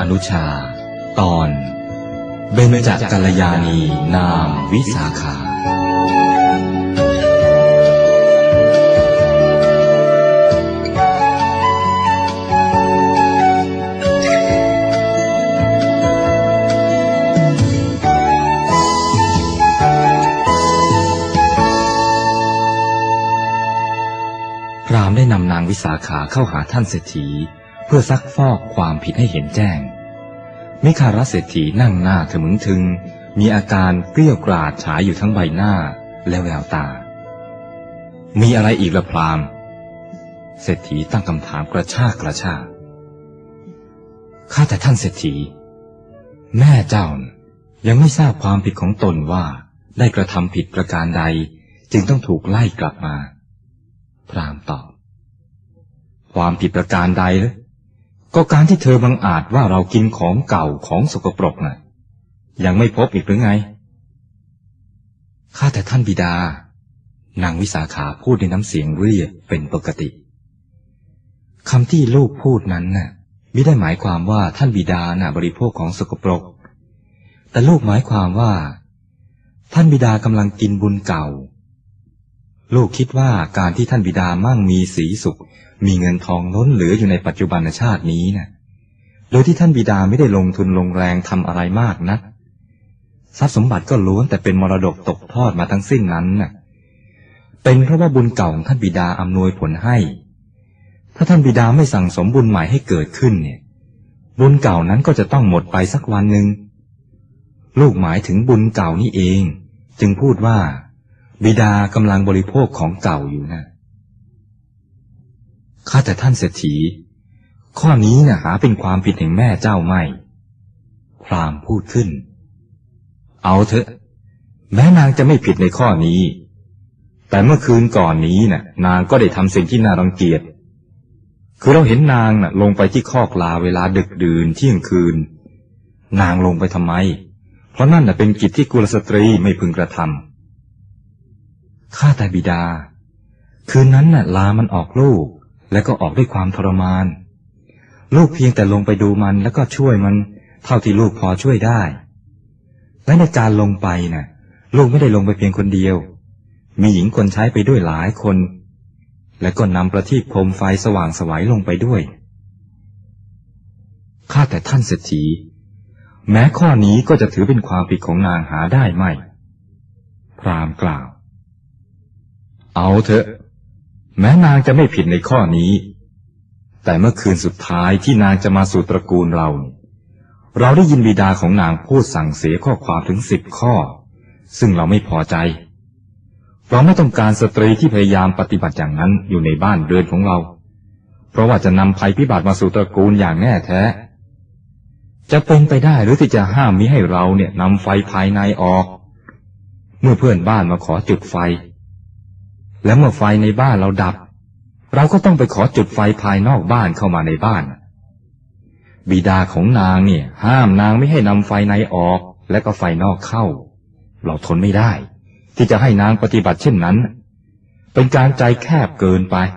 นุชาตอนเบญจกัลยาณีนามวิสาขาพราหมณ์ได้นำนางวิสาขาเข้าหาท่านเศรษฐีเพื่อซักฟอกความผิดให้เห็นแจ้งมิคาราเศรษฐีนั่งหน้าทะมึงทึงมีอาการเกรี้ยวกราดฉายอยู่ทั้งใบหน้าและแววตามีอะไรอีกล่ะพราหมณ์เศรษฐีตั้งคำถามกระชากข้าแต่ท่านเศรษฐีแม่เจ้ายังไม่ทราบความผิดของตนว่าได้กระทำผิดประการใดจึงต้องถูกไล่กลับมาพราหมณ์ตอบความผิดประการใดเหรอก็การที่เธอบังอาจว่าเรากินของเก่าของสกปรกน่ะยังไม่พบอีกหรือไงข้าแต่ท่านบิดานางวิสาขาพูดในน้ำเสียงเรียบเป็นปกติคำที่ลูกพูดนั้นน่ะมิได้หมายความว่าท่านบิดาน่ะบริโภคของสกปรกแต่ลูกหมายความว่าท่านบิดากำลังกินบุญเก่าลูกคิดว่าการที่ท่านบิดามั่งมีสีสุขมีเงินทองล้นเหลืออยู่ในปัจจุบันชาตินี้นะโดยที่ท่านบิดาไม่ได้ลงทุนลงแรงทำอะไรมากนักทรัพย์สมบัติก็ล้วนแต่เป็นมรดกตกทอดมาทั้งสิ้นนั้นน่ะเป็นเพราะว่าบุญเก่าของท่านบิดาอำนวยผลให้ถ้าท่านบิดาไม่สั่งสมบุญใหม่ให้เกิดขึ้นเนี่ยบุญเก่านั้นก็จะต้องหมดไปสักวันหนึ่งลูกหมายถึงบุญเก่านี่เองจึงพูดว่าบิดากำลังบริโภคของเก่าอยู่นะข้าแต่ท่านเศรษฐีข้อนี้นะหาเป็นความผิดแห่งแม่เจ้าไม่พราหมณ์พูดขึ้นเอาเถอะแม้นางจะไม่ผิดในข้อนี้แต่เมื่อคืนก่อนนี้น่ะนางก็ได้ทำสิ่งที่น่ารังเกียจคือเราเห็นนางน่ะลงไปที่คอกลาเวลาดึกดื่นเที่ยงคืนนางลงไปทำไมเพราะนั่นน่ะเป็นกิจที่กุลสตรีไม่พึงกระทำข้าแต่บิดาคืนนั้นน่ะลามันออกลูกและก็ออกด้วยความทรมานลูกเพียงแต่ลงไปดูมันแล้วก็ช่วยมันเท่าที่ลูกพอช่วยได้และในการลงไปน่ะลูกไม่ได้ลงไปเพียงคนเดียวมีหญิงคนใช้ไปด้วยหลายคนและก็นำประทีปโคมไฟสว่างไสวลงไปด้วยข้าแต่ท่านเศรษฐีแม้ข้อนี้ก็จะถือเป็นความผิดของนางหาได้ไม่พราหมณ์กล่าวเอาเถอะแม้นางจะไม่ผิดในข้อนี้แต่เมื่อคืนสุดท้ายที่นางจะมาสู่ตระกูลเราได้ยินบิดาของนางพูดสั่งเสียข้อความถึง10 ข้อซึ่งเราไม่พอใจเราไม่ต้องการสตรีที่พยายามปฏิบัติอย่างนั้นอยู่ในบ้านเรือนของเราเพราะว่าจะนำภัยพิบัติมาสู่ตระกูลอย่างแน่แท้จะเป็นไปได้หรือที่จะห้ามมิให้เราเนี่ยนำไฟภายในออกเมื่อเพื่อนบ้านมาขอจุดไฟและเมื่อไฟในบ้านเราดับเราก็ต้องไปขอจุดไฟภายนอกบ้านเข้ามาในบ้านบิดาของนางเนี่ยห้ามนางไม่ให้นำไฟในออกและก็ไฟนอกเข้าเราทนไม่ได้ที่จะให้นางปฏิบัติเช่นนั้นเป็นการใจแคบเกินไป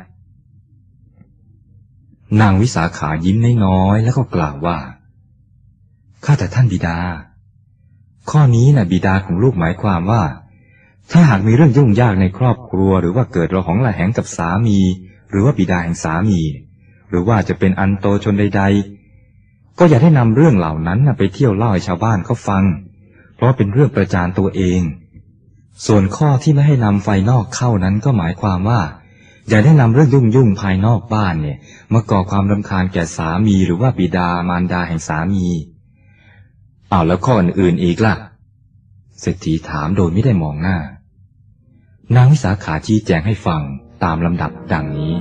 นางวิสาขายิ้มน้อยๆแล้วก็กล่าวว่าข้าแต่ท่านบิดาข้อนี้น่ะบิดาของลูกหมายความว่าถ้าหากมีเรื่องยุ่งยากในครอบครัวหรือว่าเกิดระหองระแหงกับสามีหรือว่าบิดาแห่งสามีหรือว่าจะเป็นอันโตชนใดๆก็อย่าได้นำเรื่องเหล่านั้นไปเที่ยวเล่าให้ชาวบ้านเขาฟังเพราะเป็นเรื่องประจานตัวเองส่วนข้อที่ไม่ให้นำไฟนอกเข้านั้นก็หมายความว่าอย่าได้นำเรื่องยุ่งภายนอกบ้านเนี่ยมาก่อความรำคาญแก่สามีหรือว่าบิดามารดาแห่งสามีแล้วข้ออื่นๆอีกล่ะเศรษฐีถามโดยไม่ได้มองหน้านางวิสาขาชี้แจงให้ฟังตามลำดับดังนี้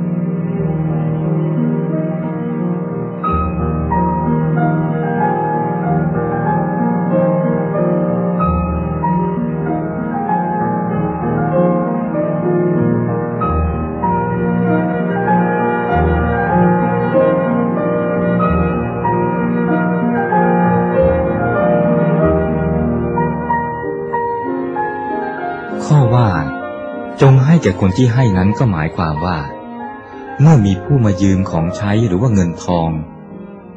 ข้อว่าจงให้แก่คนที่ให้นั้นก็หมายความว่าเมื่อมีผู้มายืมของใช้หรือว่าเงินทอง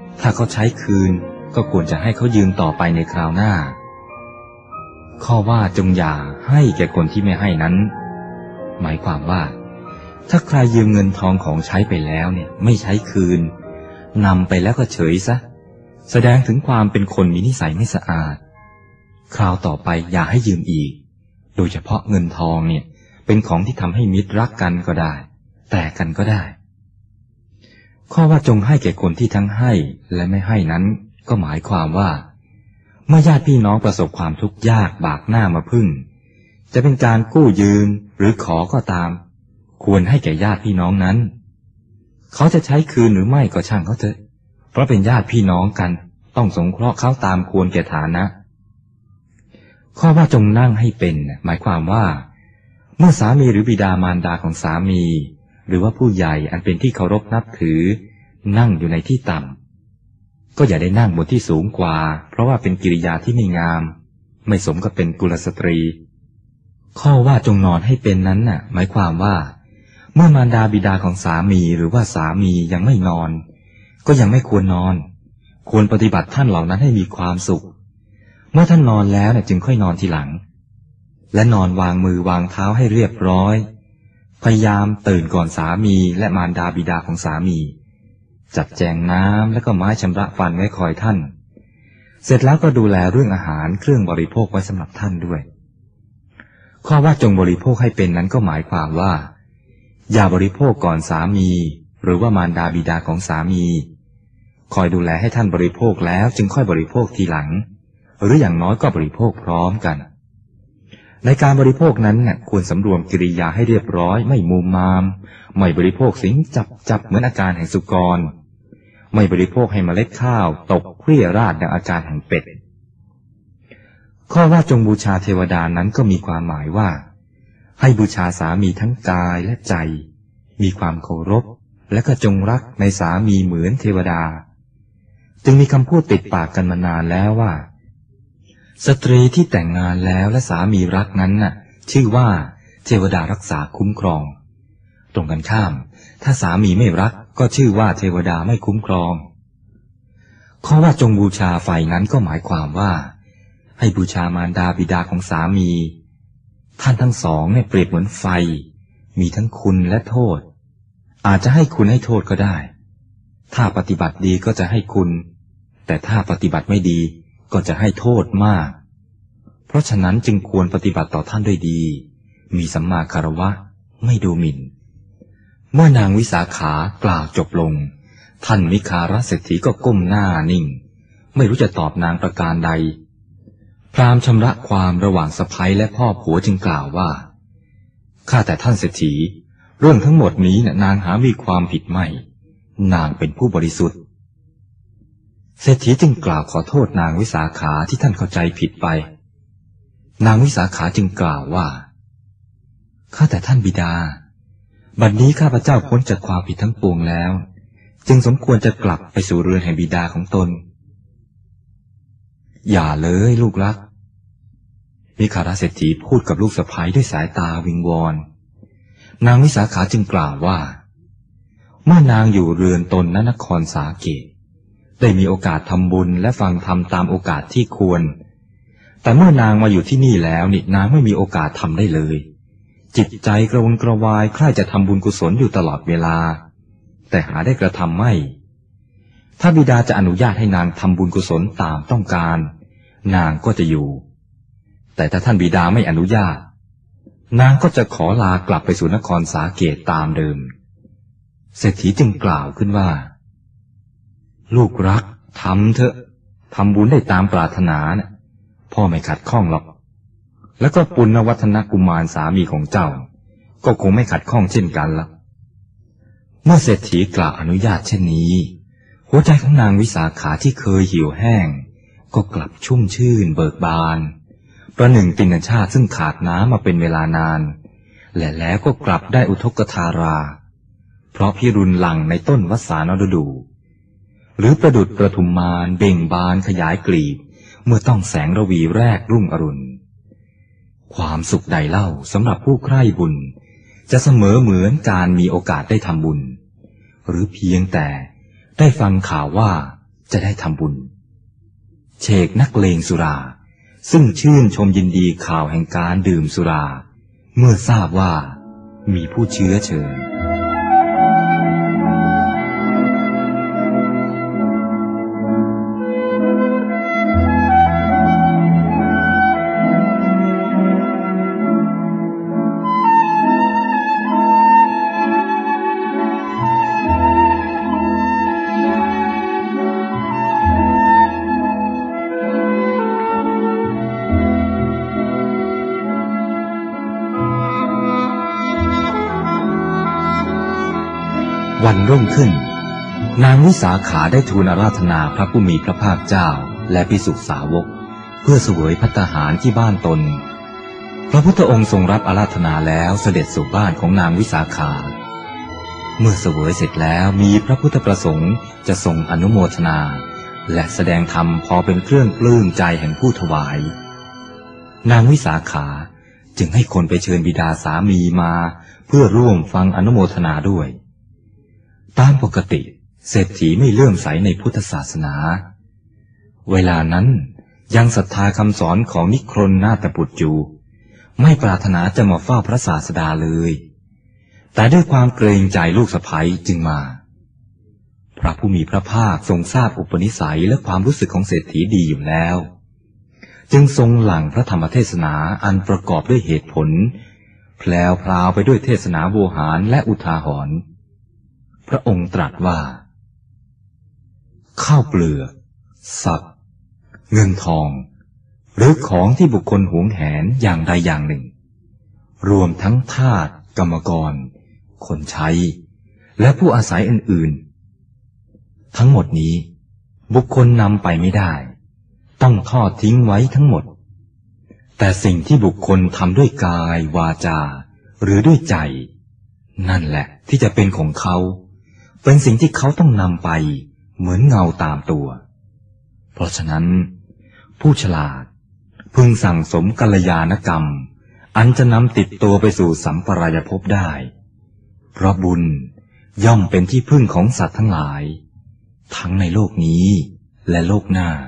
ถ้าเขาใช้คืนก็ควรจะให้เขายืมต่อไปในคราวหน้าข้อว่าจงอย่าให้แก่คนที่ไม่ให้นั้นหมายความว่าถ้าใครยืมเงินทองของใช้ไปแล้วเนี่ยไม่ใช้คืนนำไปแล้วก็เฉยซะแสดงถึงความเป็นคนมีนิสัยไม่สะอาดคราวต่อไปอย่าให้ยืมอีกโดยเฉพาะเงินทองเนี่ยเป็นของที่ทำให้มิตรรักกันก็ได้แตกกันก็ได้ข้อว่าจงให้แก่คนที่ทั้งให้และไม่ให้นั้นก็หมายความว่าเมื่อญาติพี่น้องประสบความทุกข์ยากบากหน้ามาพึ่งจะเป็นการกู้ยืมหรือขอก็ตามควรให้แก่ญาติพี่น้องนั้นเขาจะใช้คืนหรือไม่ก็ช่างเขาเถอะเพราะเป็นญาติพี่น้องกันต้องสงเคราะห์เขาตามควรแก่ฐานะข้อว่าจงนั่งให้เป็นหมายความว่าเมื่อสามีหรือบิดามารดาของสามีหรือว่าผู้ใหญ่อันเป็นที่เคารพนับถือนั่งอยู่ในที่ต่ำก็อย่าได้นั่งบนที่สูงกว่าเพราะว่าเป็นกิริยาที่ไม่งามไม่สมกับเป็นกุลสตรีข้อว่าจงนอนให้เป็นนั้นน่ะหมายความว่าเมื่อมารดาบิดาของสามีหรือว่าสามียังไม่นอนก็ยังไม่ควรนอนควรปฏิบัติท่านเหล่านั้นให้มีความสุขเมื่อท่านนอนแล้วจึงค่อยนอนทีหลังและนอนวางมือวางเท้าให้เรียบร้อยพยายามตื่นก่อนสามีและมารดาบิดาของสามีจัดแจงน้ำและก็ไม้ชำระฟันไว้คอยท่านเสร็จแล้วก็ดูแลเรื่องอาหารเครื่องบริโภคไว้สำหรับท่านด้วยข้อว่าจงบริโภคให้เป็นนั้นก็หมายความว่าอย่าบริโภคก่อนสามีหรือว่ามารดาบิดาของสามีคอยดูแลให้ท่านบริโภคแล้วจึงค่อยบริโภคทีหลังหรืออย่างน้อยก็บริโภคพร้อมกันในการบริโภคนั้นควรสำรวมกิริยาให้เรียบร้อยไม่มุมมามไม่บริโภคสิ่งจับเหมือนอาการแห่งสุกรไม่บริโภคให้เมล็ดข้าวตกเกลี้ยราดดังอาการแห่งเป็ดข้อว่าจงบูชาเทวดานั้นก็มีความหมายว่าให้บูชาสามีทั้งกายและใจมีความเคารพและก็จงรักในสามีเหมือนเทวดาจึงมีคำพูดติดปากกันมานานแล้วว่าสตรีที่แต่งงานแล้วและสามีรักนั้นชื่อว่าเทวดารักษาคุ้มครองตรงกันข้ามถ้าสามีไม่รักก็ชื่อว่าเทวดาไม่คุ้มครองข้อว่าจงบูชาไฟนั้นก็หมายความว่าให้บูชามารดาบิดาของสามีท่านทั้งสองเปรียบเหมือนไฟมีทั้งคุณและโทษอาจจะให้คุณให้โทษก็ได้ถ้าปฏิบัติดีก็จะให้คุณแต่ถ้าปฏิบัติไม่ดีก็จะให้โทษมากเพราะฉะนั้นจึงควรปฏิบัติต่อท่านด้วยดีมีสัมมาคารวะไม่ดูหมิ่นเมื่อนางวิสาขากล่าวจบลงท่านมิคารเศรษฐีก็ก้มหน้านิ่งไม่รู้จะตอบนางประการใดพราหมณ์ชำระความระหว่างสะใภ้และพ่อผัวจึงกล่าวว่าข้าแต่ท่านเศรษฐีเรื่องทั้งหมดนี้นางหามีความผิดไม่นางเป็นผู้บริสุทธิ์เศรษฐีจึงกล่าวขอโทษนางวิสาขาที่ท่านเข้าใจผิดไปนางวิสาขาจึงกล่าวว่าข้าแต่ท่านบิดาบัดนี้ข้าพเจ้าพ้นจากความผิดทั้งปวงแล้วจึงสมควรจะกลับไปสู่เรือนแห่งบิดาของตนอย่าเลยลูกรักมิคารเศรษฐีพูดกับลูกสะใภ้ด้วยสายตาวิงวอนนางวิสาขาจึงกล่าวว่าเมื่อนางอยู่เรือนตนณนครสาเกตได้มีโอกาสทำบุญและฟังธรรมตามโอกาสที่ควรแต่เมื่อนางมาอยู่ที่นี่แล้วนางไม่มีโอกาสทำได้เลยจิตใจกระวนกระวายใคร่จะทำบุญกุศลอยู่ตลอดเวลาแต่หาได้กระทำไม่ถ้าบิดาจะอนุญาตให้นางทำบุญกุศลตามต้องการนางก็จะอยู่แต่ถ้าท่านบิดาไม่อนุญาตนางก็จะขอลากลับไปสู่นครสาเกตตามเดิมเศรษฐีจึงกล่าวขึ้นว่าลูกรักทำเถอะทำบุญได้ตามปรารถนาพ่อไม่ขัดข้องหรอกแล้วก็ปุณณวัฒนกุมารสามีของเจ้าก็คงไม่ขัดข้องเช่นกันละเมื่อเศรษฐีกล่าวอนุญาตเช่นนี้หัวใจของนางวิสาขาที่เคยเหี่ยวแห้งก็กลับชุ่มชื่นเบิกบานประหนึ่งตินชาติซึ่งขาดน้ำมาเป็นเวลานานและแล้วก็กลับได้อุทกธาราเพราะพิรุณหลั่งในต้นวสานฤดูหรือประดุจประทุมมารเบ่งบานขยายกลีบเมื่อต้องแสงระวีแรกรุ่งอรุณความสุขใดเล่าสำหรับผู้ใคร่บุญจะเสมอเหมือนการมีโอกาสได้ทำบุญหรือเพียงแต่ได้ฟังข่าวว่าจะได้ทำบุญเชกนักเลงสุราซึ่งชื่นชมยินดีข่าวแห่งการดื่มสุราเมื่อทราบว่ามีผู้เชื้อเชิญวันรุ่งขึ้นนางวิสาขาได้ทูลอาราธนาพระผู้มีพระภาคเจ้าและภิกษุสาวกเพื่อเสวยภัตตาหารที่บ้านตนพระพุทธองค์ทรงรับอาราธนาแล้วเสด็จสู่บ้านของนางวิสาขาเมื่อเสวยเสร็จแล้วมีพระพุทธประสงค์จะทรงอนุโมทนาและแสดงธรรมพอเป็นเครื่องปลื้มใจแห่งผู้ถวายนางวิสาขาจึงให้คนไปเชิญบิดาสามีมาเพื่อร่วมฟังอนุโมทนาด้วยตามปกติเศรษฐีไม่เลื่อมใสในพุทธศาสนาเวลานั้นยังศรัทธาคำสอนของนิครนนาถบุตรอยู่ไม่ปรารถนาจะมาเฝ้าพระศาสดาเลยแต่ด้วยความเกรงใจลูกสะใภ้จึงมาพระผู้มีพระภาคทรงทราบอุปนิสัยและความรู้สึกของเศรษฐีดีอยู่แล้วจึงทรงหลั่งพระธรรมเทศนาอันประกอบด้วยเหตุผลแพลวพราวไปด้วยเทศนาโวหารและอุทาหรณ์พระองค์ตรัสว่าข้าวเปลือกสัตว์เงินทองหรือของที่บุคคลหวงแหนอย่างใดอย่างหนึ่งรวมทั้งทาสกรรมกรคนใช้และผู้อาศัยอื่นๆทั้งหมดนี้บุคคลนำไปไม่ได้ต้องทอดทิ้งไว้ทั้งหมดแต่สิ่งที่บุคคลทำด้วยกายวาจาหรือด้วยใจนั่นแหละที่จะเป็นของเขาเป็นสิ่งที่เขาต้องนำไปเหมือนเงาตามตัวเพราะฉะนั้นผู้ฉลาดพึงสั่งสมกัลยาณกรรมอันจะนำติดตัวไปสู่สัมปรายภพได้เพราะบุญย่อมเป็นที่พึ่งของสัตว์ทั้งหลายทั้งในโลกนี้และโลกหน้า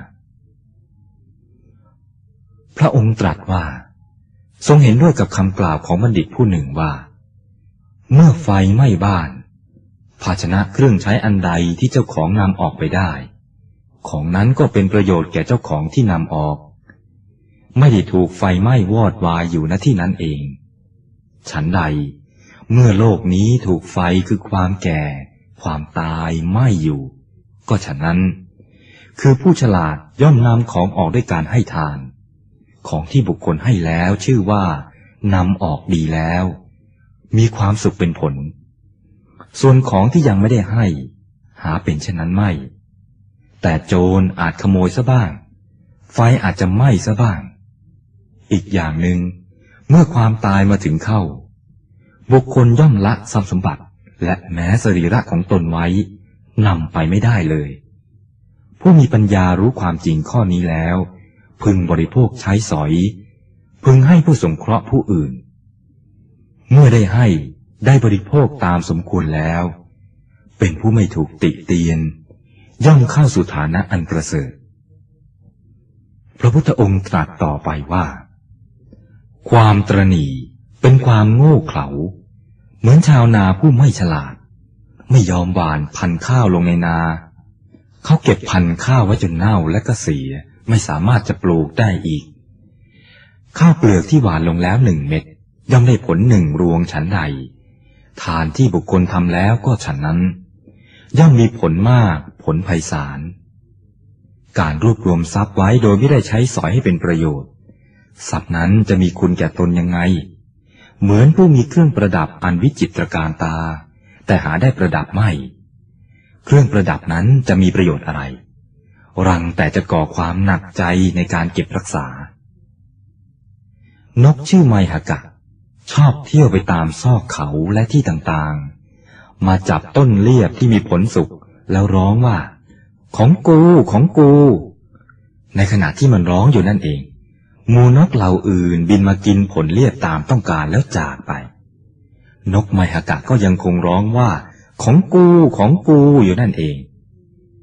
พระองค์ตรัสว่าทรงเห็นด้วยกับคำกล่าวของบัณฑิตผู้หนึ่งว่าเมื่อไฟไหม้บ้านภาชนะเครื่องใช้อันใดที่เจ้าของนำออกไปได้ของนั้นก็เป็นประโยชน์แก่เจ้าของที่นำออกไม่ได้ถูกไฟไหม้วอดวายอยู่ณที่นั้นเองฉันใดเมื่อโลกนี้ถูกไฟคือความแก่ความตายไหม้อยู่ก็ฉะนั้นคือผู้ฉลาดย่อมนำของออกด้วยการให้ทานของที่บุคคลให้แล้วชื่อว่านำออกดีแล้วมีความสุขเป็นผลส่วนของที่ยังไม่ได้ให้หาเป็นเช่นนั้นไม่แต่โจรอาจขโมยซะบ้างไฟอาจจะไหม้ซะบ้างอีกอย่างหนึ่งเมื่อความตายมาถึงเข้าบุคคลย่อมละทรัพย์สมบัติและแม้สรีระของตนไว้นำไปไม่ได้เลยผู้มีปัญญารู้ความจริงข้อนี้แล้วพึงบริโภคใช้สอยพึงให้ผู้สงเคราะห์ผู้อื่นเมื่อได้ให้ได้บริโภคตามสมควรแล้วเป็นผู้ไม่ถูกติเตียนย่อมเข้าสู่ฐานะอันประเสริฐพระพุทธองค์ตรัสต่อไปว่าความตระหนี่เป็นความโง่เขลาเหมือนชาวนาผู้ไม่ฉลาดไม่ยอมหว่านพันธุ์ข้าวลงในนาเขาเก็บพันธุ์ข้าวไว้จนเน่าและก็เสียไม่สามารถจะปลูกได้อีกข้าวเปลือกที่หว่านลงแล้ว1 เม็ดย่อมได้ผล1 รวงฉันใดทานที่บุคคลทำแล้วก็ฉันนั้นย่อมมีผลมากผลไพศาลการรวบรวมทรัพย์ไว้โดยไม่ได้ใช้สอยให้เป็นประโยชน์ทรัพย์นั้นจะมีคุณแก่ตนยังไงเหมือนผู้มีเครื่องประดับอันวิจิตรการตาแต่หาได้ประดับไม่เครื่องประดับนั้นจะมีประโยชน์อะไรรังแต่จะก่อความหนักใจในการเก็บรักษานกชื่อไมหกะชอบเที่ยวไปตามซอกเขาและที่ต่างๆมาจับต้นเลียบที่มีผลสุกแล้วร้องว่าของกูของกูในขณะที่มันร้องอยู่นั่นเองหมู่นกเหล่าอื่นบินมากินผลเลียบตามต้องการแล้วจากไปนกไมหกะก็ยังคงร้องว่าของกูของกูอยู่นั่นเอง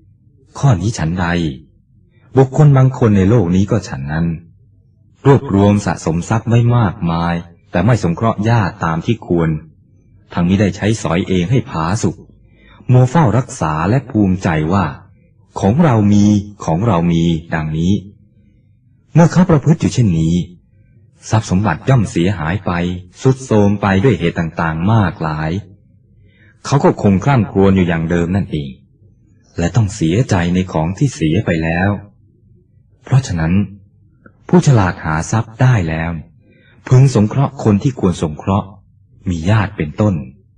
ข้อนี้ฉันใดบุคคลบางคนในโลกนี้ก็ฉันนั้นรวบรวมสะสมทรัพย์ไม่มากมายแต่ไม่สงเคราะห์ญาติตามที่ควรทั้งมิได้ใช้สอยเองให้ผาสุกมัวเฝ้ารักษาและภูมิใจว่าของเรามีดังนี้เมื่อเขาประพฤติอยู่เช่นนี้ทรัพย์สมบัติย่อมเสียหายไปทรุดโทรมไปด้วยเหตุต่างๆมากหลายเขาก็คงคร่ำครวญอยู่อย่างเดิมนั่นเองและต้องเสียใจในของที่เสียไปแล้วเพราะฉะนั้นผู้ฉลาดหาทรัพย์ได้แล้วพึงสงเคราะห์คนที่ควรสงเคราะห์มีญาติเป็นต้น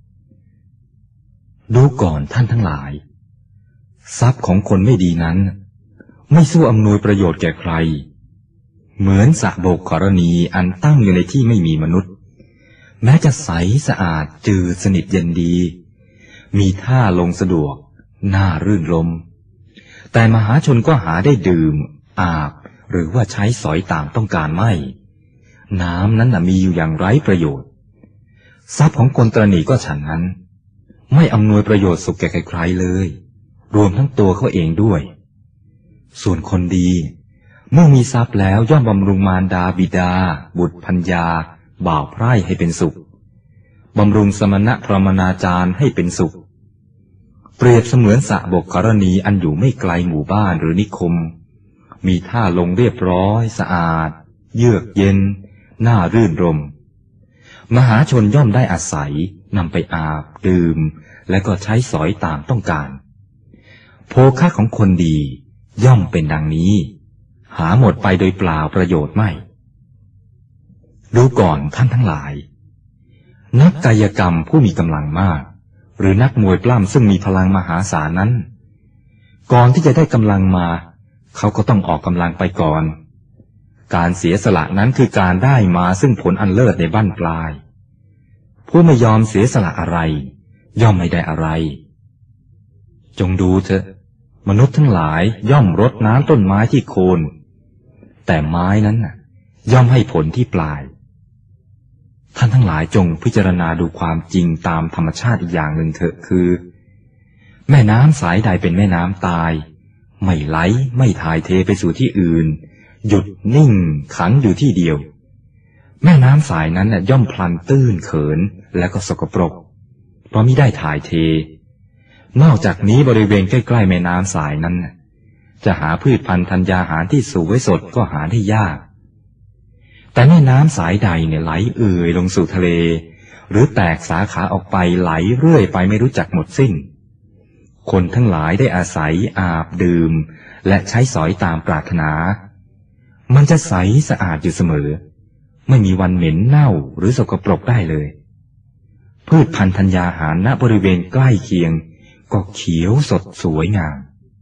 ดูก่อนท่านทั้งหลายทรัพย์ของคนไม่ดีนั้นไม่สู้อำนวยประโยชน์แก่ใครเหมือนสระโบกกรณีอันตั้งอยู่ในที่ไม่มีมนุษย์แม้จะใสสะอาดจืดสนิทเย็นดีมีท่าลงสะดวกน่ารื่นรมแต่มหาชนก็หาได้ดื่มอาบหรือว่าใช้สอยตามต้องการไม่น้ำนั้นมีอยู่อย่างไร้ประโยชน์ทรัพย์ของคนตระหนี่ก็ฉันนั้นไม่อำนวยประโยชน์สุขแก่ใครๆเลยรวมทั้งตัวเขาเองด้วยส่วนคนดีเมื่อมีทรัพย์แล้วย่อมบำรุงมารดาบิดาบุตรภรรยาบ่าวไพร่ให้เป็นสุขบำรุงสมณะพรหมณาจารย์ให้เป็นสุขเปรียบเสมือนสระบกกรณีอันอยู่ไม่ไกลหมู่บ้านหรือนิคมมีท่าลงเรียบร้อยสะอาดเยือกเย็นน่ารื่นรมมหาชนย่อมได้อาศัยนำไปอาบดื่มและก็ใช้สอยตามต้องการโภคะของคนดีย่อมเป็นดังนี้หาหมดไปโดยเปล่าประโยชน์ไม่ดูก่อนท่านทั้งหลายนักกายกรรมผู้มีกำลังมากหรือนักมวยปล้ำซึ่งมีพลังมหาศาลนั้นก่อนที่จะได้กำลังมาเขาก็ต้องออกกำลังไปก่อนการเสียสละนั้นคือการได้มาซึ่งผลอันเลิศในบั้นปลายผู้ไม่ยอมเสียสละอะไรย่อมไม่ได้อะไรจงดูเถอะมนุษย์ทั้งหลายย่อมรดน้ำต้นไม้ที่โคนแต่ไม้นั้นย่อมให้ผลที่ปลายท่านทั้งหลายจงพิจารณาดูความจริงตามธรรมชาติอีกอย่างหนึ่งเถอะคือแม่น้ำสายใดเป็นแม่น้ำตายไม่ไหลไม่ถ่ายเทไปสู่ที่อื่นหยุดนิ่งขังอยู่ที่เดียวแม่น้ำสายนั้นย่อมพลันตื้นเขินและก็สกปรกเพราะมิได้ถ่ายเทนอกจากนี้บริเวณใกล้ๆแม่น้ำสายนั้นจะหาพืชพันธุ์ธัญญาหารที่สูบไว้สดก็หาได้ยากแต่แม่น้ำสายใดไหลเอื่อยลงสู่ทะเลหรือแตกสาขาออกไปไหลเรื่อยไปไม่รู้จักหมดสิ้นคนทั้งหลายได้อาศัยอาบดื่มและใช้สอยตามปรารถนามันจะใสสะอาดอยู่เสมอไม่มีวันเหม็นเน่าหรือสกปรกได้เลยพืชพันธุ์ธัญญาหารณบริเวณใกล้เคียงก็เขียวสดสวยงาม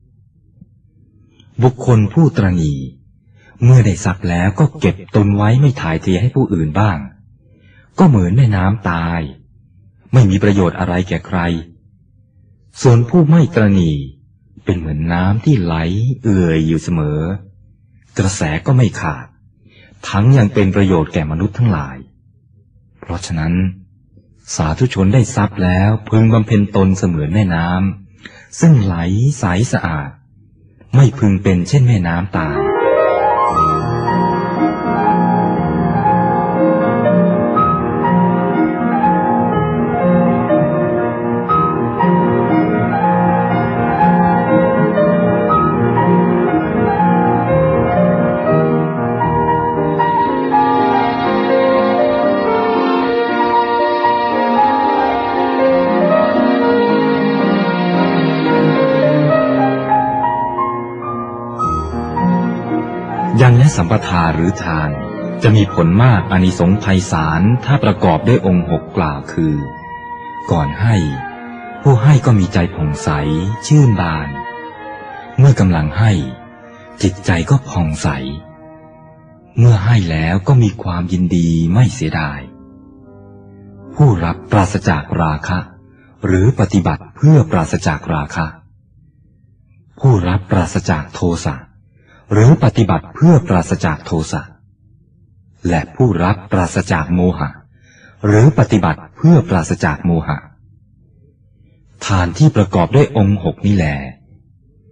บุคคลผู้ตระหนี่เมื่อได้ทรัพย์แล้วก็เก็บตนไว้ไม่ถ่ายเทให้ผู้อื่นบ้างก็เหมือนแม่น้ำตายไม่มีประโยชน์อะไรแก่ใครส่วนผู้ไม่ตระหนี่เป็นเหมือนน้ำที่ไหลเอื่อยอยู่เสมอกระแสก็ไม่ขาดทั้งยังเป็นประโยชน์แก่มนุษย์ทั้งหลายเพราะฉะนั้นสาธุชนได้ทรัพย์แล้วพึงบำเพ็ญตนเสมือนแม่น้ำซึ่งไหลใสสะอาดไม่พึงเป็นเช่นแม่น้ำตายยังและสัมปทาหรือทานจะมีผลมากอานิสงส์ไพศาลถ้าประกอบด้วยองค์6กล่าวคือก่อนให้ผู้ให้ก็มีใจผ่องใสชื่นบานเมื่อกำลังให้จิตใจก็ผ่องใสเมื่อให้แล้วก็มีความยินดีไม่เสียดายผู้รับปราศจากราคะหรือปฏิบัติเพื่อปราศจากราคะผู้รับปราศจากโทสะหรือปฏิบัติเพื่อปราศจากโทสะและผู้รับปราศจากโมหะหรือปฏิบัติเพื่อปราศจากโมหะทานที่ประกอบด้วยองค์6นี่แล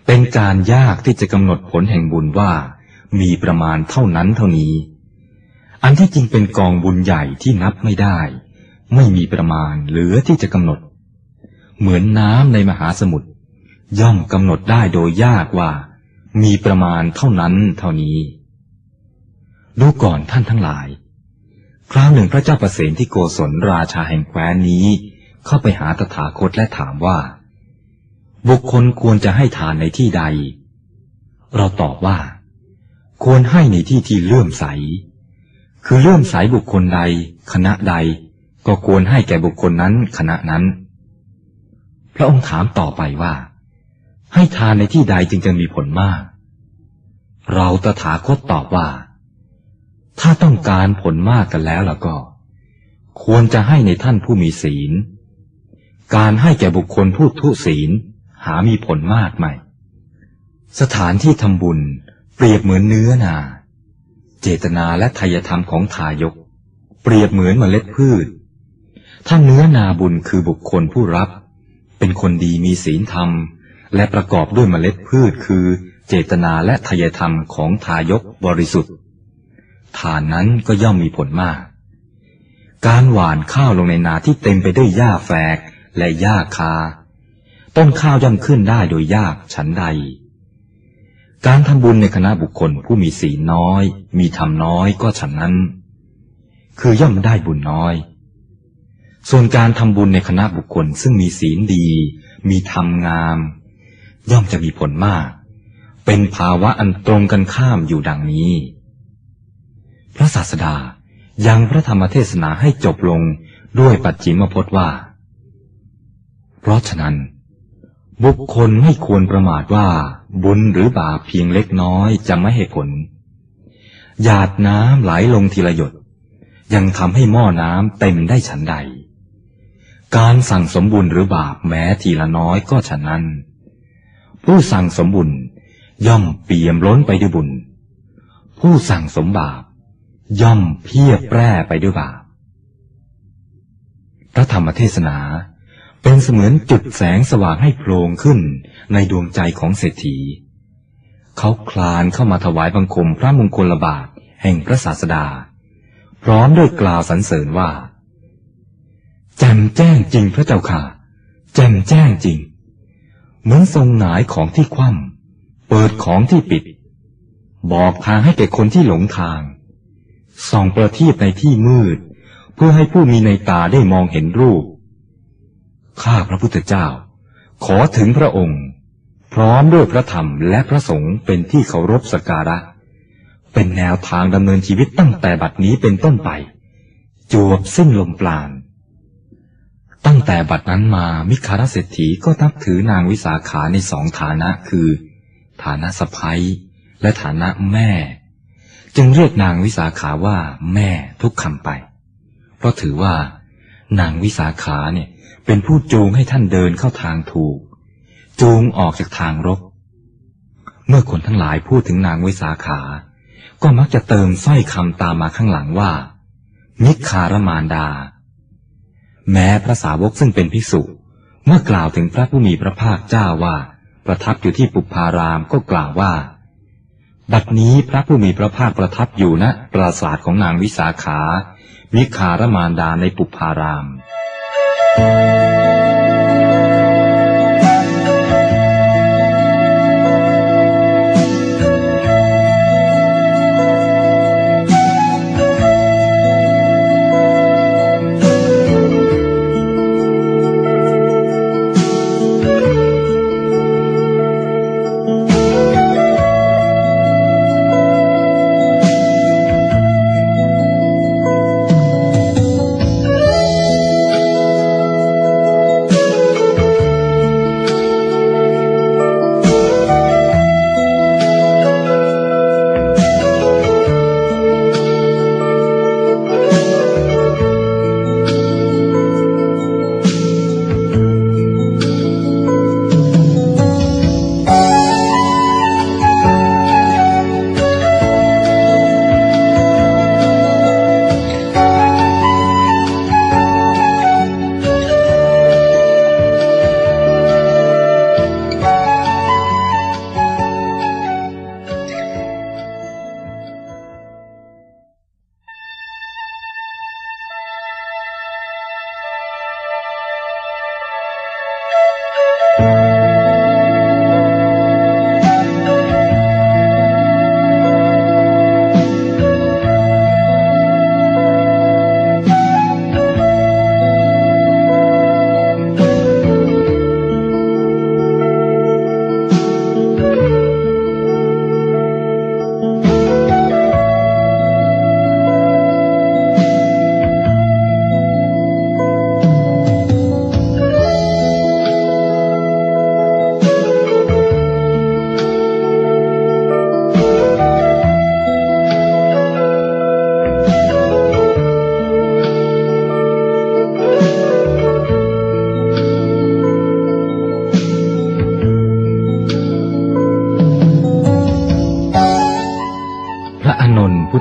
เป็นการยากที่จะกำหนดผลแห่งบุญว่ามีประมาณเท่านั้นเท่านี้อันที่จริงเป็นกองบุญใหญ่ที่นับไม่ได้ไม่มีประมาณเหลือที่จะกำหนดเหมือนน้ำในมหาสมุทรย่อมกำหนดได้โดยยากว่ามีประมาณเท่านั้นเท่านี้ดูก่อนท่านทั้งหลายคราวหนึ่งพระเจ้าประเสนที่โกศลราชาแห่งแคว้นนี้เข้าไปหาตถาคตและถามว่าบุคคลควรจะให้ทานในที่ใดเราตอบว่าควรให้ในที่ที่เลื่อมใสคือเลื่อมใสบุคคลใดคณะใดก็ควรให้แก่บุคคลนั้นคณะนั้นพระองค์ถามต่อไปว่าให้ทานในที่ใดจึงจะมีผลมากเราตถาคตตอบว่าถ้าต้องการผลมากกันแล้วล่ะก็ควรจะให้ในท่านผู้มีศีลการให้แก่บุคคลผู้ทุศีลหามีผลมากไหมสถานที่ทำบุญเปรียบเหมือนเนื้อนาเจตนาและไทยธรรมของทายกเปรียบเหมือนเมล็ดพืชถ้าเนื้อนาบุญคือบุคคลผู้รับเป็นคนดีมีศีลธรรมและประกอบด้วยเมล็ดพืชคือเจตนาและไทยธรรมของทายกบริสุทธิ์ทานนั้นก็ย่อมมีผลมากการหว่านข้าวลงในนาที่เต็มไปด้วยหญ้าแฝกและหญ้าคาต้นข้าวย่อมขึ้นได้โดยยากฉันใดการทำบุญในคณะบุคคลผู้มีศีลน้อยมีธรรมน้อยก็ฉันนั้นคือย่อมได้บุญน้อยส่วนการทำบุญในคณะบุคคลซึ่งมีศีลดีมีธรรมงามย่อมจะมีผลมากเป็นภาวะอันตรงกันข้ามอยู่ดังนี้พระศาสดายังพระธรรมเทศนาให้จบลงด้วยปัจฉิมพจน์ว่าเพราะฉะนั้นบุคคลไม่ควรประมาทว่าบุญหรือบาปเพียงเล็กน้อยจะไม่ให้ผลหยาดน้ำไหลลงทีละหยดยังทำให้หม้อน้ำเต็มได้ฉันใดการสั่งสมบุญหรือบาปแม้ทีละน้อยก็ฉะนั้นผู้สั่งสมบุญย่อมเปี่ยมล้นไปด้วยบุญผู้สั่งสมบาปย่อมเพียบแปร่ไปด้วยบาปพระธรรมเทศนาเป็นเสมือนจุดแสงสว่างให้โผล่ขึ้นในดวงใจของเศรษฐีเขาคลานเข้ามาถวายบังคมพระมงคลบาทแห่งพระศาสดาพร้อมด้วยกล่าวสรรเสริญว่าแจ่มแจ้งจริงพระเจ้าค่ะแจ่มแจ้งจริงเหมือนทรงหงายของที่คว่ำเปิดของที่ปิดบอกทางให้แก่คนที่หลงทางส่องประทีปในที่มืดเพื่อให้ผู้มีในตาได้มองเห็นรูปข้าพระพุทธเจ้าขอถึงพระองค์พร้อมด้วยพระธรรมและพระสงฆ์เป็นที่เคารพสักการะเป็นแนวทางดำเนินชีวิตตั้งแต่บัดนี้เป็นต้นไปจวบสิ้นลมปราณตั้งแต่บัดนั้นมามิคารเศรษฐีก็นับถือนางวิสาขาในสองฐานะคือฐานะสะใภ้และฐานะแม่จึงเรียกนางวิสาขาว่าแม่ทุกคำไปเพราะถือว่านางวิสาขาเนี่ยเป็นผู้จูงให้ท่านเดินเข้าทางถูกจูงออกจากทางรกเมื่อคนทั้งหลายพูดถึงนางวิสาขาก็มักจะเติมสร้อยคำตามมาข้างหลังว่ามิคารมารดาแม้พระสาวกซึ่งเป็นภิกษุเมื่อกล่าวถึงพระผู้มีพระภาคเจ้าว่าประทับอยู่ที่ปุพพารามก็กล่าวว่าบัดนี้พระผู้มีพระภาคประทับอยู่ณปราสาทของนางวิสาขามิคารมารดาในปุพพาราม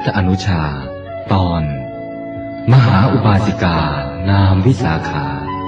อนุชาตอนมหาอุบาสิกานามวิสาขา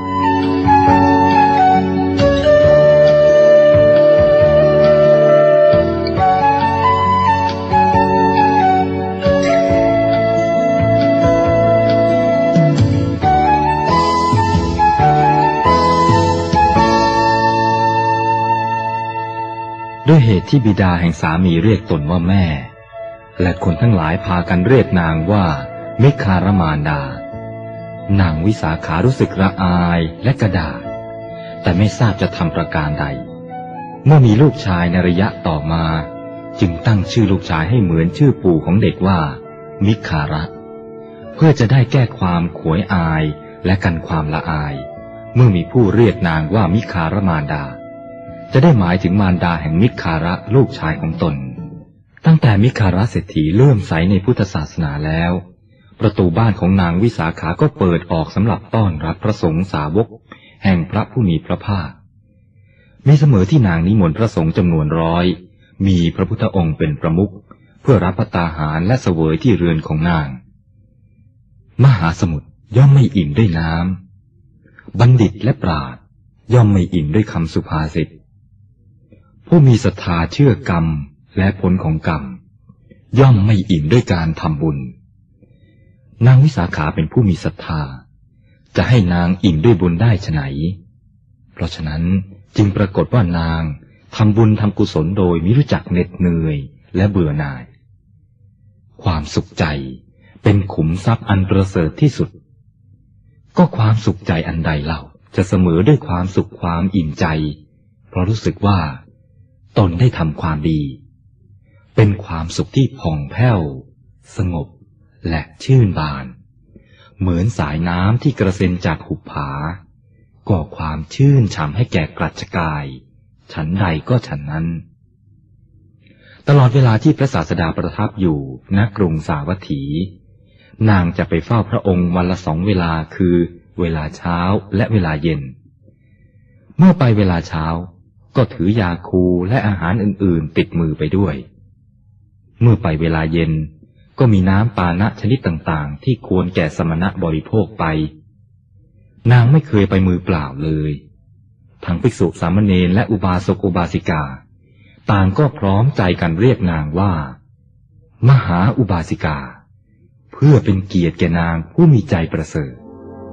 ด้วยเหตุที่บิดาแห่งสามีเรียกตนว่าแม่และคนทั้งหลายพากันเรียกนางว่ามิคารมารดานางวิสาขารู้สึกระอายและกระดากแต่ไม่ทราบจะทำประการใดเมื่อมีลูกชายในระยะต่อมาจึงตั้งชื่อลูกชายให้เหมือนชื่อปู่ของเด็กว่ามิคาระเพื่อจะได้แก้ความขวยอายและกันความละอายเมื่อมีผู้เรียกนางว่ามิคารมารดาจะได้หมายถึงมารดาแห่งมิคาระลูกชายของตนตั้งแต่มิคาระเศรษฐีเลื่อมใสในพุทธศาสนาแล้วประตูบ้านของนางวิสาขาก็เปิดออกสำหรับต้อนรับพระสงฆ์สาวกแห่งพระผู้มีพระภาคมีเสมอที่นางนิมนต์พระสงฆ์จำนวน100มีพระพุทธองค์เป็นประมุขเพื่อรับภัตตาหารและเสวยที่เรือนของนางมหาสมุทรย่อมไม่อิ่มด้วยน้ำบัณฑิตและปราชญ์ย่อมไม่อิ่มด้วยคำสุภาษิตผู้มีศรัทธาเชื่อกรรมและผลของกรรมย่อมไม่อิ่มด้วยการทำบุญนางวิสาขาเป็นผู้มีศรัทธาจะให้นางอิ่มด้วยบุญได้ไฉนเพราะฉะนั้นจึงปรากฏว่านางทำบุญทำกุศลโดยมิรู้จักเหน็ดเหนื่อยและเบื่อหน่ายความสุขใจเป็นขุมทรัพย์อันประเสริฐที่สุดก็ความสุขใจอันใดเล่าจะเสมอด้วยความสุขความอิ่มใจเพราะรู้สึกว่าตนได้ทำความดีเป็นความสุขที่ผ่องแผ้วสงบและชื่นบานเหมือนสายน้ำที่กระเซ็นจากหุบผาก่อความชื่นฉ่ำให้แก่กรัชกายฉันใดก็ฉันนั้นตลอดเวลาที่พระศาสดาประทับอยู่ณกรุงสาวัตถีนางจะไปเฝ้าพระองค์วันละ2 เวลาคือเวลาเช้าและเวลาเย็นเมื่อไปเวลาเช้าก็ถือยาคูและอาหารอื่นๆติดมือไปด้วยเมื่อไปเวลาเย็นก็มีน้ำปานะชนิดต่างๆที่ควรแก่สมณะบริโภคไปนางไม่เคยไปมือเปล่าเลยทั้งภิกษุสามเณรและอุบาสกอุบาสิกาต่างก็พร้อมใจกันเรียกนางว่ามหาอุบาสิกาเพื่อเป็นเกียรติแก่นางผู้มีใจประเสริฐ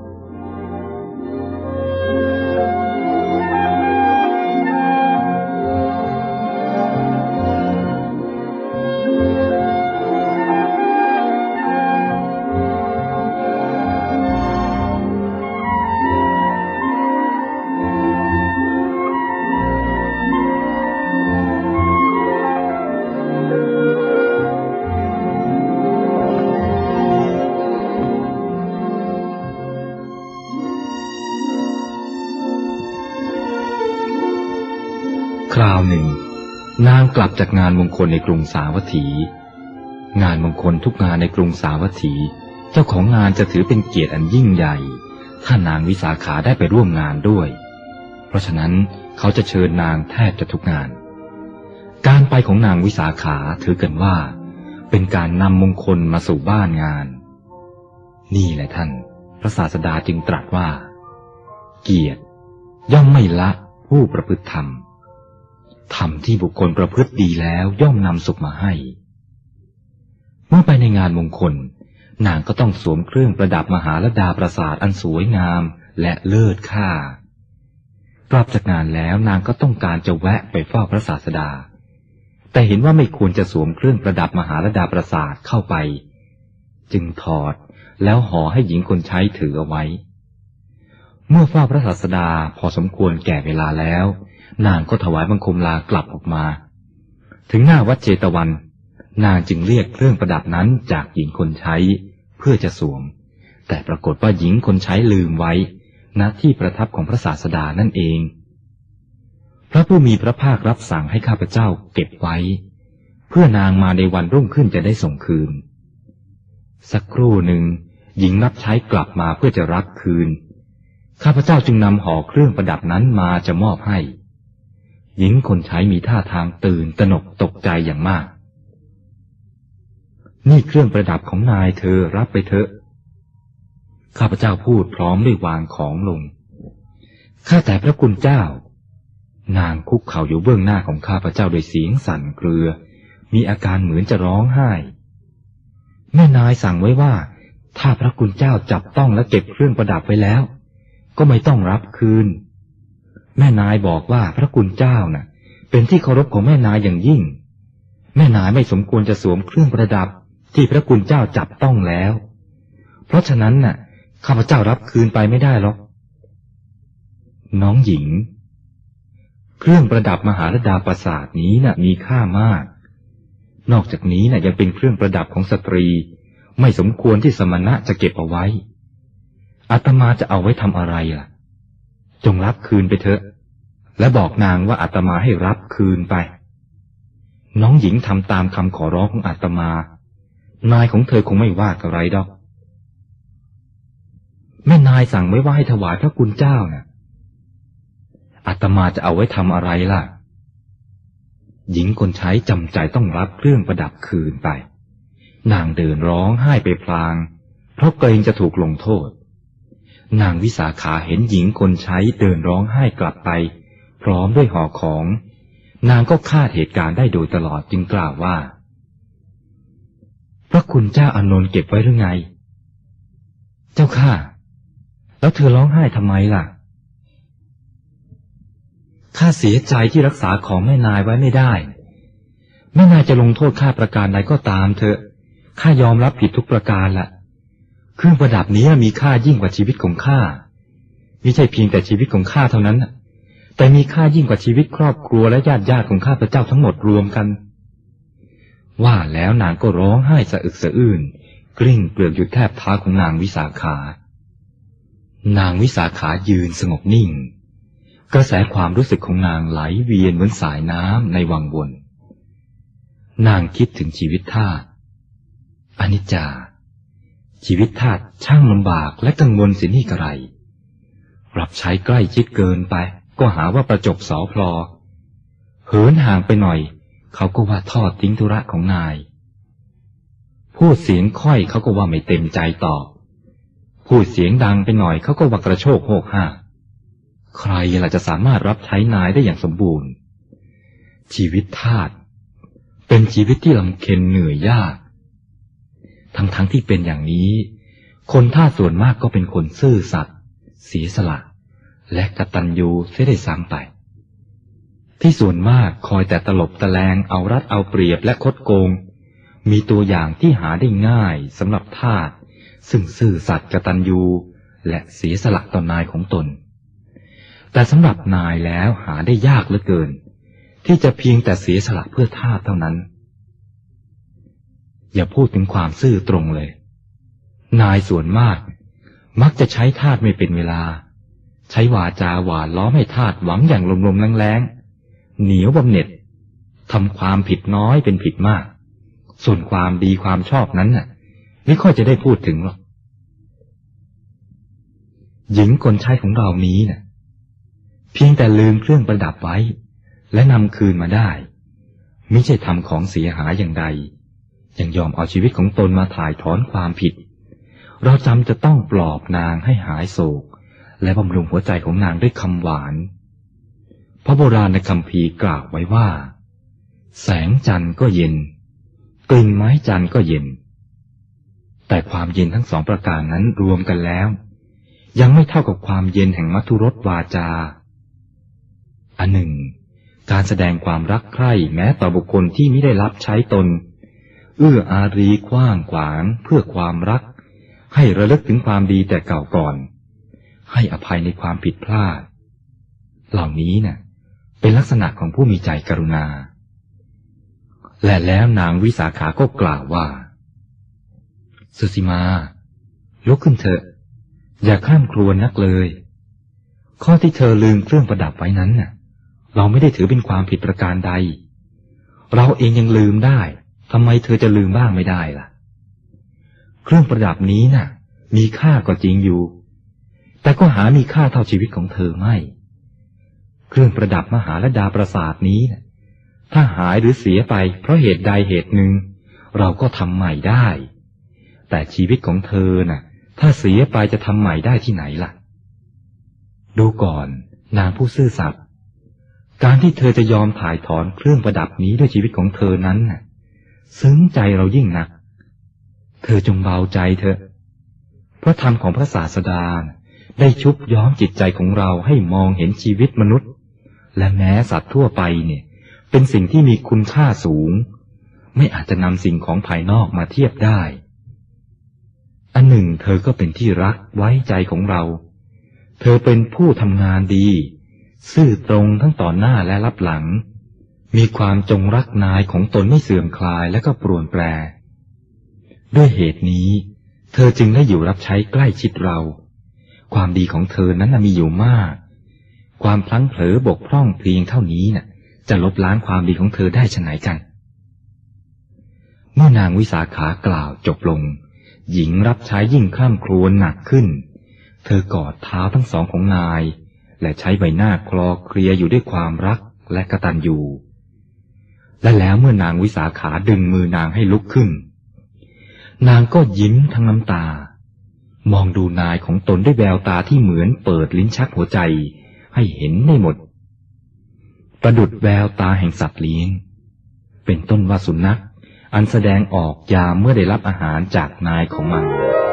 คราวหนึ่งนางกลับจากงานมงคลในกรุงสาวัตถีงานมงคลทุกงานในกรุงสาวัตถีเจ้าของงานจะถือเป็นเกียรติอันยิ่งใหญ่ถ้านางวิสาขาได้ไปร่วมงานด้วยเพราะฉะนั้นเขาจะเชิญนางแทบจะทุกงานการไปของนางวิสาขาถือกันว่าเป็นการนำมงคลมาสู่บ้านงานนี่แหละท่านพระศาสดาจึงตรัสว่าเกียรติย่อมไม่ละผู้ประพฤติธรรมธรรมที่บุคคลประพฤติดีแล้วย่อมนำสุขมาให้เมื่อไปในงานมงคลนางก็ต้องสวมเครื่องประดับมหาลดาปราสาทอันสวยงามและเลิศค่ากลับจากงานแล้วนางก็ต้องการจะแวะไปเฝ้าพระศาสดาแต่เห็นว่าไม่ควรจะสวมเครื่องประดับมหาลดาปราสาทเข้าไปจึงถอดแล้วห่อให้หญิงคนใช้ถือเอาไว้เมื่อเฝ้าพระศาสดาพอสมควรแก่เวลาแล้วนางก็ถวายบังคมลากลับออกมาถึงหน้าวัดเจตวันนางจึงเรียกเครื่องประดับนั้นจากหญิงคนใช้เพื่อจะสวมแต่ปรากฏว่าหญิงคนใช้ลืมไว้ณที่ประทับของพระศาสดานั่นเองพระผู้มีพระภาครับสั่งให้ข้าพเจ้าเก็บไว้เพื่อนางมาในวันรุ่งขึ้นจะได้ส่งคืนสักครู่หนึ่งหญิงรับใช้กลับมาเพื่อจะรับคืนข้าพเจ้าจึงนำห่อเครื่องประดับนั้นมาจะมอบให้หญิงคนใช้มีท่าทางตื่นตระหนกตกใจอย่างมากนี่เครื่องประดับของนายเธอรับไปเถอะข้าพเจ้าพูดพร้อมด้วยวางของลงข้าแต่พระคุณเจ้านางคุกเข่าอยู่เบื้องหน้าของข้าพเจ้าโดยเสียงสั่นเครือมีอาการเหมือนจะร้องไห้แม่นายสั่งไว้ว่าถ้าพระคุณเจ้าจับต้องและเก็บเครื่องประดับไว้แล้วก็ไม่ต้องรับคืนแม่นายบอกว่าพระคุณเจ้าน่ะเป็นที่เคารพของแม่นายอย่างยิ่งแม่นายไม่สมควรจะสวมเครื่องประดับที่พระคุณเจ้าจับต้องแล้วเพราะฉะนั้นน่ะข้าพเจ้ารับคืนไปไม่ได้หรอกน้องหญิงเครื่องประดับมหาราดาปราสาทนี้น่ะมีค่ามากนอกจากนี้น่ะยังเป็นเครื่องประดับของสตรีไม่สมควรที่สมณะจะเก็บเอาไว้อาตมาจะเอาไว้ทำอะไรล่ะจงรับคืนไปเถอะและบอกนางว่าอาตมาให้รับคืนไปน้องหญิงทำตามคำขอร้องของอาตมานายของเธอคงไม่ว่าอะไรดอกแม่นายสั่งไว้ว่าให้ถวายพระคุณเจ้าน่ะอาตมาจะเอาไว้ทำอะไรล่ะหญิงคนใช้จำใจต้องรับเครื่องประดับคืนไปนางเดินร้องไห้ไปพลางเพราะเกรงจะถูกลงโทษนางวิสาขาเห็นหญิงคนใช้เดินร้องไห้กลับไปพร้อมด้วยห่อของนางก็คาดเหตุการณ์ได้โดยตลอดจึงกล่าวว่าพระคุณเจ้าอานนท์เก็บไว้หรือไงเจ้าข้าแล้วเธอร้องไห้ทำไมล่ะข้าเสียใจที่รักษาของแม่นายไว้ไม่ได้แม่นายจะลงโทษข้าประการใดก็ตามเถอะข้ายอมรับผิดทุกประการละเครื่องประดับนี้มีค่ายิ่งกว่าชีวิตของข้าไม่ใช่เพียงแต่ชีวิตของข้าเท่านั้นแต่มีค่ายิ่งกว่าชีวิตครอบครัวและญาติของข้าพเจ้าทั้งหมดรวมกันว่าแล้วนางก็ร้องไห้สะอึกสะอื้นกลิ้งเกลื่อนอยู่แทบเท้าของนางวิสาขานางวิสาขายืนสงบนิ่งกระแสความรู้สึกของนางไหลเวียนเหมือนสายน้ำในวังวนนางคิดถึงชีวิตทาสอนิจจาชีวิตทาสช่างลำบากและกังวลเสียนี่กระไรรับใช้ใกล้ชิดเกินไปก็หาว่าประจบสอพลอเหินห่างไปหน่อยเขาก็ว่าทอดทิ้งธุระของนายพูดเสียงค่อยเขาก็ว่าไม่เต็มใจตอบพูดเสียงดังไปหน่อยเขาก็ว่ากระโชกโหกห้าใครล่ะจะสามารถรับใช้นายได้อย่างสมบูรณ์ชีวิตทาสเป็นชีวิตที่ลำเค็ญเหนื่อยยากทั้งที่เป็นอย่างนี้คนทาสส่วนมากก็เป็นคนซื่อสัตย์เสียสละและกตัญญูเสียได้ซ้ำไปที่ส่วนมากคอยแต่ตลบตะแลงเอารัดเอาเปรียบและคดโกงมีตัวอย่างที่หาได้ง่ายสำหรับทาสซึ่งซื่อสัตย์กตัญญูและเสียสละต่อนายของตนแต่สำหรับนายแล้วหาได้ยากเหลือเกินที่จะเพียงแต่เสียสละเพื่อทาสเท่านั้นอย่าพูดถึงความซื่อตรงเลยนายส่วนมากมักจะใช้ทาสไม่เป็นเวลาใช้วาจาหวานล้อมให้ทาสหวังอย่างลมๆแรงๆเหนียวบำเหน็จทำความผิดน้อยเป็นผิดมากส่วนความดีความชอบนั้นน่ะไม่ค่อยจะได้พูดถึงหรอกหญิงคนใช้ของเรานี้น่ะเพียงแต่ลืมเครื่องประดับไว้และนำคืนมาได้ไม่ใช่ทำของเสียหายอย่างใดยังยอมเอาชีวิตของตนมาถ่ายถอนความผิดเราจำจะต้องปลอบนางให้หายโศกและบำรุงหัวใจของนางด้วยคำหวานเพราะโบราณในคัมภีร์กล่าวไว้ว่าแสงจันทร์ก็เย็นกลิ่นไม้จันทร์ก็เย็นแต่ความเย็นทั้งสองประการนั้นรวมกันแล้วยังไม่เท่ากับความเย็นแห่งมัทุรสวาจาอันหนึ่งการแสดงความรักใคร่แม้ต่อบุคคลที่ไม่ได้รับใช้ตนเอื้ออารีกว้างขวางเพื่อความรักให้ระลึกถึงความดีแต่เก่าก่อนให้อภัยในความผิดพลาดเหล่านี้น่ะเป็นลักษณะของผู้มีใจกรุณาและแล้วนางวิสาขาก็กล่าวว่าสุสีมาลุกขึ้นเถอะอย่าข้ามครวญนักเลยข้อที่เธอลืมเครื่องประดับไว้นั้นน่ะเราไม่ได้ถือเป็นความผิดประการใดเราเองยังลืมได้ทำไมเธอจะลืมบ้างไม่ได้ล่ะเครื่องประดับนี้น่ะมีค่าก็จริงอยู่แต่ก็หามีค่าเท่าชีวิตของเธอไม่เครื่องประดับมหาราดาปราสาทนี้น่ะถ้าหายหรือเสียไปเพราะเหตุใดเหตุหนึ่งเราก็ทำใหม่ได้แต่ชีวิตของเธอน่ะถ้าเสียไปจะทำใหม่ได้ที่ไหนล่ะดูก่อนนางผู้ซื่อสัตย์การที่เธอจะยอมถ่ายถอนเครื่องประดับนี้ด้วยชีวิตของเธอนั้นน่ะซึ้งใจเรายิ่งนักเธอจงเบาใจเถอะพระธรรมของพระศาสดาได้ชุบย้อมจิตใจของเราให้มองเห็นชีวิตมนุษย์และแม้สัตว์ทั่วไปเนี่ยเป็นสิ่งที่มีคุณค่าสูงไม่อาจจะนำสิ่งของภายนอกมาเทียบได้อันหนึ่งเธอก็เป็นที่รักไว้ใจของเราเธอเป็นผู้ทำงานดีซื่อตรงทั้งต่อหน้าและรับหลังมีความจงรักนายของตนไม่เสื่อมคลายและก็ปรวนแปรด้วยเหตุนี้เธอจึงได้อยู่รับใช้ใกล้ชิดเราความดีของเธอนั้นมีอยู่มากความพลั้งเผลอบกพร่องเพียงเท่านี้น่ะจะลบล้างความดีของเธอได้ฉะไหนกันเมื่อนางวิสาขากล่าวจบลงหญิงรับใช้ยิ่งคร่ำครวญหนักขึ้นเธอกอดเท้าทั้งสองของนายและใช้ใบหน้าคลอเคลียอยู่ด้วยความรักและกตัญญูและแล้วเมื่อนางวิสาขาดึงมือนางให้ลุกขึ้นนางก็ยิ้มทั้งน้ำตามองดูนายของตนด้วยแววตาที่เหมือนเปิดลิ้นชักหัวใจให้เห็นได้หมดประดุจแววตาแห่งสัตว์เลี้ยงเป็นต้นว่าสุนัขอันแสดงออกยามเมื่อได้รับอาหารจากนายของมัน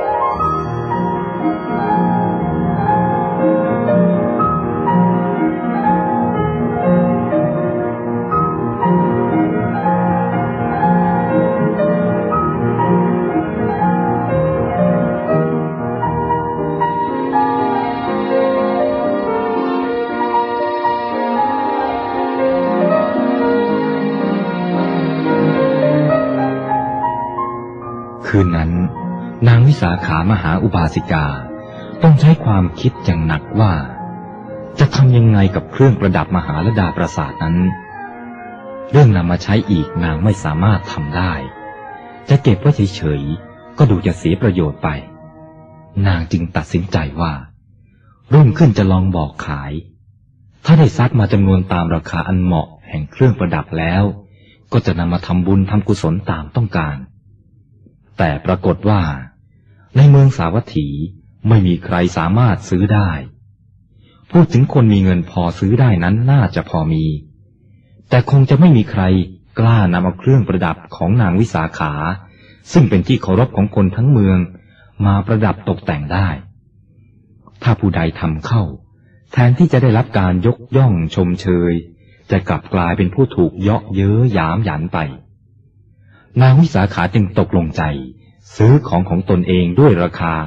คืนนั้นนางวิสาขามหาอุบาสิกาต้องใช้ความคิดอย่างหนักว่าจะทำยังไงกับเครื่องประดับมหาลดาปราสาทนั้นเรื่องนำมาใช้อีกนางไม่สามารถทำได้จะเก็บไว้เฉยๆก็ดูจะเสียประโยชน์ไปนางจึงตัดสินใจว่ารุ่งขึ้นจะลองบอกขายถ้าได้ทรัพย์มาจำนวนตามราคาอันเหมาะแห่งเครื่องประดับแล้วก็จะนำมาทำบุญทำกุศลตามต้องการแต่ปรากฏว่าในเมืองสาวัตถีไม่มีใครสามารถซื้อได้พูดถึงคนมีเงินพอซื้อได้นั้นน่าจะพอมีแต่คงจะไม่มีใครกล้านำเอาเครื่องประดับของนางวิสาขาซึ่งเป็นที่เคารพของคนทั้งเมืองมาประดับตกแต่งได้ถ้าผู้ใดทำเข้าแทนที่จะได้รับการยกย่องชมเชยจะกลับกลายเป็นผู้ถูกเยาะเย้ยหยามหยันไปนางวิสาขาจึงตกลงใจซื้อของตนเองด้วยราคา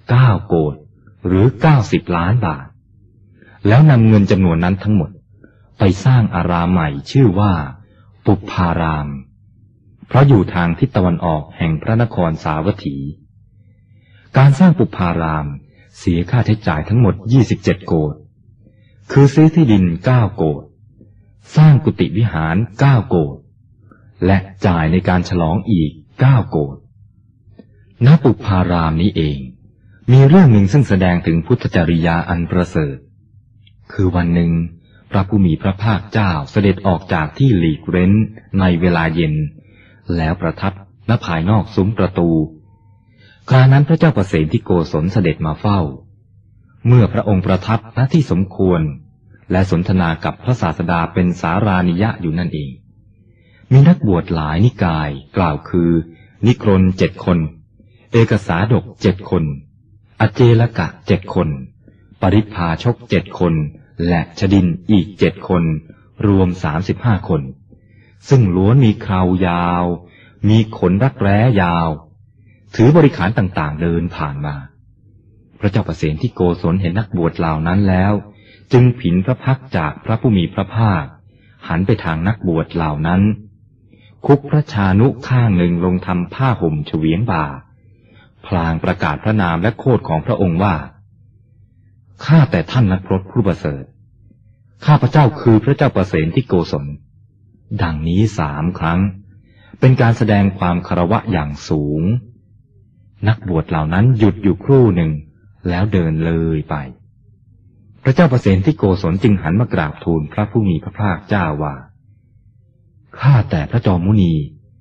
9 โกฏหรือ90 ล้านบาทแล้วนำเงินจำนวนนั้นทั้งหมดไปสร้างอารามใหม่ชื่อว่าปุปพารามเพราะอยู่ทางทิศตะวันออกแห่งพระนครสาวัตถีการสร้างปุปพารามเสียค่าใช้จ่ายทั้งหมด27 โกฏคือซื้อที่ดิน9 โกฏสร้างกุฏิวิหาร9 โกฏและจ่ายในการฉลองอีก9 โกฏณ ปุปพารามนี้เองมีเรื่องหนึ่งซึ่งแสดงถึงพุทธจริยาอันประเสริฐคือวันหนึ่งพระผู้มีพระภาคเจ้าเสด็จออกจากที่หลีกเร้นในเวลาเย็นแล้วประทับณภายนอกซุ้มประตูครานั้นพระเจ้าประเสนที่โกศลเสด็จมาเฝ้าเมื่อพระองค์ประทับณที่สมควรและสนทนากับพระศาสดาเป็นสารานิยะอยู่นั่นเองมีนักบวชหลายนิกายกล่าวคือนิกรณ7 คนเอกสาดก7 คนอเจลกะ7 คนปริพาชก7 คนและชดินอีก7 คนรวม35 คนซึ่งล้วนมีเครายาวมีขนรักแร้ยาวถือบริขารต่างๆเดินผ่านมาพระเจ้าประเสนที่โกศลเห็นนักบวชเหล่านั้นแล้วจึงผินพระพักตร์จากพระผู้มีพระภาคหันไปทางนักบวชเหล่านั้นคุกพระชานุข้างหนึ่งลงทำผ้าห่มเฉวียงบ่าพลางประกาศพระนามและโคดของพระองค์ว่าข้าแต่ท่านนักพรตผู้ประเสริฐข้าพระเจ้าคือพระเจ้าประเสนที่โกศลดังนี้3 ครั้งเป็นการแสดงความคารวะอย่างสูงนักบวชเหล่านั้นหยุดอยู่ครู่หนึ่งแล้วเดินเลยไปพระเจ้าประเสนที่โกศลจึงหันมากราบทูลพระผู้มีพระภาคเจ้าว่าข้าแต่พระจอมมุนี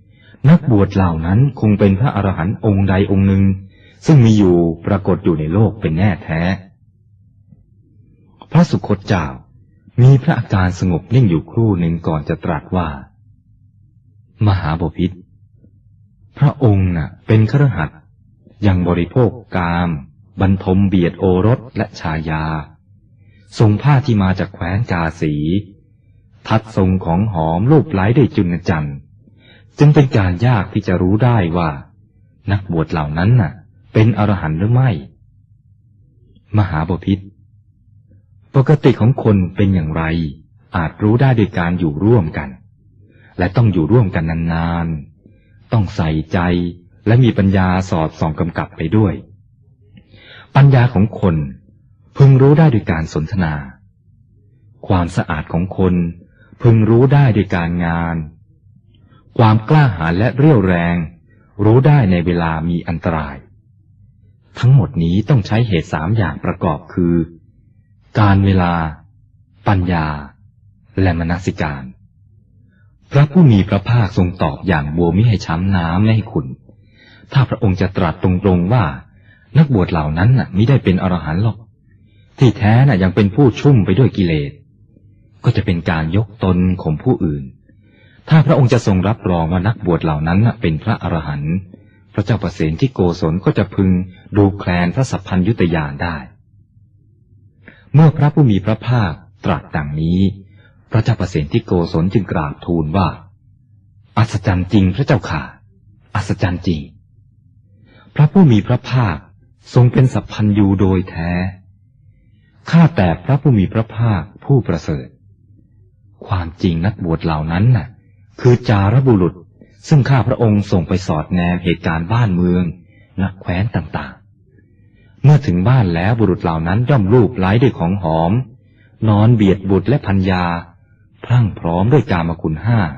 นักบวชเหล่านั้นคงเป็นพระอรหันต์องค์ใดองค์หนึ่งซึ่งมีอยู่ปรากฏอยู่ในโลกเป็นแน่แท้พระสุคตเจ้ามีพระอาการสงบนิ่งอยู่ครู่หนึ่งก่อนจะตรัสว่ามหาบพิตรพระองค์น่ะเป็นคฤหัสถ์ยังบริโภคกามบรรทมเบียดโอรสและชายาทรงผ้าที่มาจากแคว้นกาสีทัดทรงของหอมรูปไล้ด้วยจุลจันทร์จึงเป็นการยากที่จะรู้ได้ว่านักบวชเหล่านั้นน่ะเป็นอรหันต์หรือไม่มหาบพิตรปกติของคนเป็นอย่างไรอาจรู้ได้โดยการอยู่ร่วมกันและต้องอยู่ร่วมกันนานๆต้องใส่ใจและมีปัญญาสอดส่องกำกับไปด้วยปัญญาของคนพึงรู้ได้โดยการสนทนาความสะอาดของคนพึงรู้ได้โดยการงานความกล้าหาญและเรี่ยวแรงรู้ได้ในเวลามีอันตรายทั้งหมดนี้ต้องใช้เหตุ3อย่างประกอบคือการเวลาปัญญาและมนสิการพระผู้มีพระภาคทรงตอบอย่างบัวมิให้ช้ำน้ำและให้ขุ่นถ้าพระองค์จะตรัสตรงๆว่านักบวชเหล่านั้นน่ะมิได้เป็นอรหันต์หรอกที่แท้น่ะยังเป็นผู้ชุ่มไปด้วยกิเลสก็จะเป็นการยกตนข่มผู้อื่นถ้าพระองค์จะทรงรับรองว่านักบวชเหล่านั้นน่ะเป็นพระอรหันต์พระเจ้าประเสนที่โกศลก็จะพึงดูแคลนพระสัพพัญญุตญาณได้เมื่อพระผู้มีพระภาคตรัสดังนี้พระเจ้าประเสนที่โกศลจึงกราบทูลว่าอัศจรรย์จริงพระเจ้าค่ะอัศจรรย์จริงพระผู้มีพระภาคทรงเป็นสัพพัญญูโดยแท้ข้าแต่พระผู้มีพระภาคผู้ประเสริฐความจริงนักบวชเหล่านั้นน่ะคือจารบุรุษซึ่งข้าพระองค์ส่งไปสอดแนมเหตุการณ์บ้านเมืองณแคว้นต่างๆเมื่อถึงบ้านแล้วบุรุษเหล่านั้นย่อมลูบไล้ด้วยของหอมนอนเบียดบุตรและภรรยาพรั่งพร้อมด้วยกามคุณ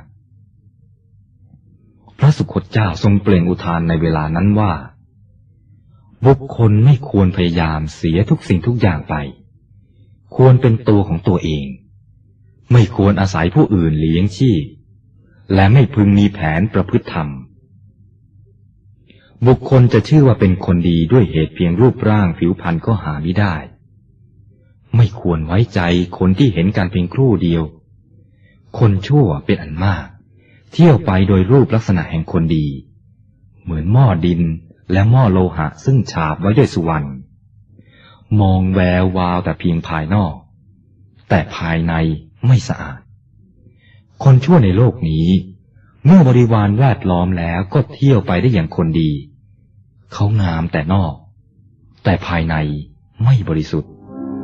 5พระสุคตเจ้าทรงเปล่งอุทานในเวลานั้นว่าบุคคลไม่ควรพยายามเสียทุกสิ่งทุกอย่างไปควรเป็นตัวของตัวเองไม่ควรอาศัยผู้อื่นเลี้ยงชีพและไม่พึงมีแผนประพฤติธรรมบุคคลจะชื่อว่าเป็นคนดีด้วยเหตุเพียงรูปร่างผิวพรรณก็หาไม่ได้ไม่ควรไว้ใจคนที่เห็นกันเพียงครู่เดียวคนชั่วเป็นอันมากเที่ยวไปโดยรูปลักษณะแห่งคนดีเหมือนหม้อดินและหม้อโลหะซึ่งฉาบไว้ด้วยสุวรรณมองแวววาวแต่เพียงภายนอกแต่ภายในไม่สะอาดคนชั่วในโลกนี้เมื่อบริวารแวดล้อมแล้วก็เที่ยวไปได้อย่างคนดีเขางามแต่นอกแต่ภายในไม่บริสุทธิ์